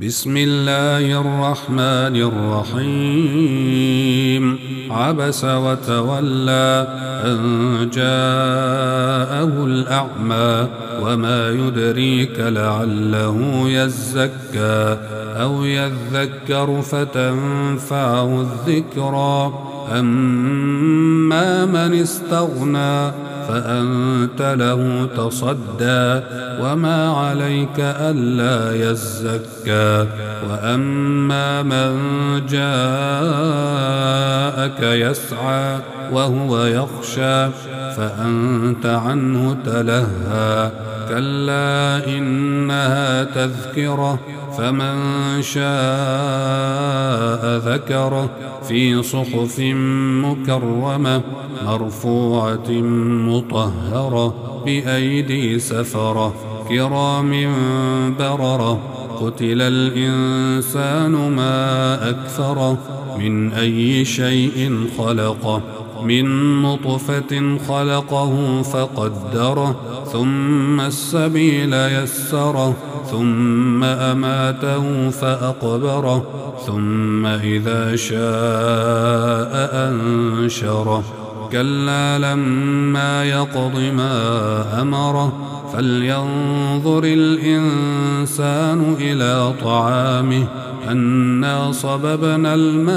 بسم الله الرحمن الرحيم. عبس وتولى أن جاءه الأعمى وما يدريك لعله يزكى أو يذكر فتنفعه الذكرى. أما من استغنى فأنت له تصدى وما عليك ألا يزكى. وأما من جاءك يسعى وهو يخشى فأنت عنه تلهى. كلا إنها تذكرة فمن شاء ذكره في صحف مكرمة مرفوعة مطهرة بأيدي سفرة كرام بررة. قتل الإنسان ما أكفره من أي شيء خلقه من نطفة خلقه فقدره ثم السبيل يسره ثم أماته فأقبره ثم إذا شاء أنشره. كلا لما يقض ما أمره فلينظر الإنسان إلى طعامه أنا صببنا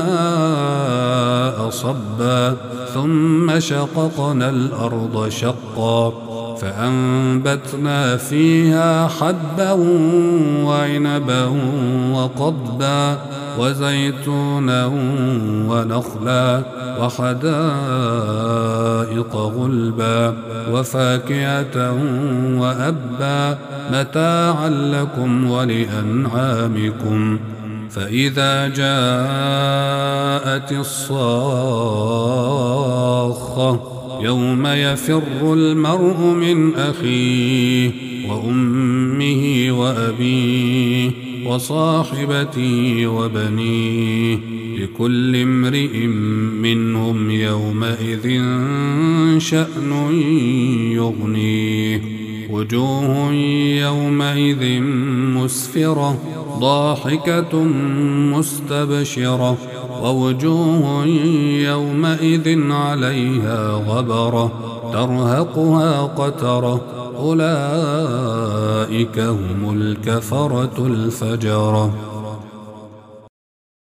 الماء صبا ثم شققنا الأرض شقا فأنبتنا فيها حبا وعنبا وقضبا وزيتونا ونخلا وحدائق غلبا وفاكهة وأبا متاعا لكم ولأنعامكم. فإذا جاءت الصاخة يوم يفر المرء من أخيه وأمه وأبيه وصاحبته وبنيه لكل امرئ منهم يومئذ شأن يغنيه. وجوه يومئذ مسفرة ضاحكة مستبشرة ووجوه يومئذ عليها غبرة ترهقها قترة أولئك هم الكفرة الفجرة.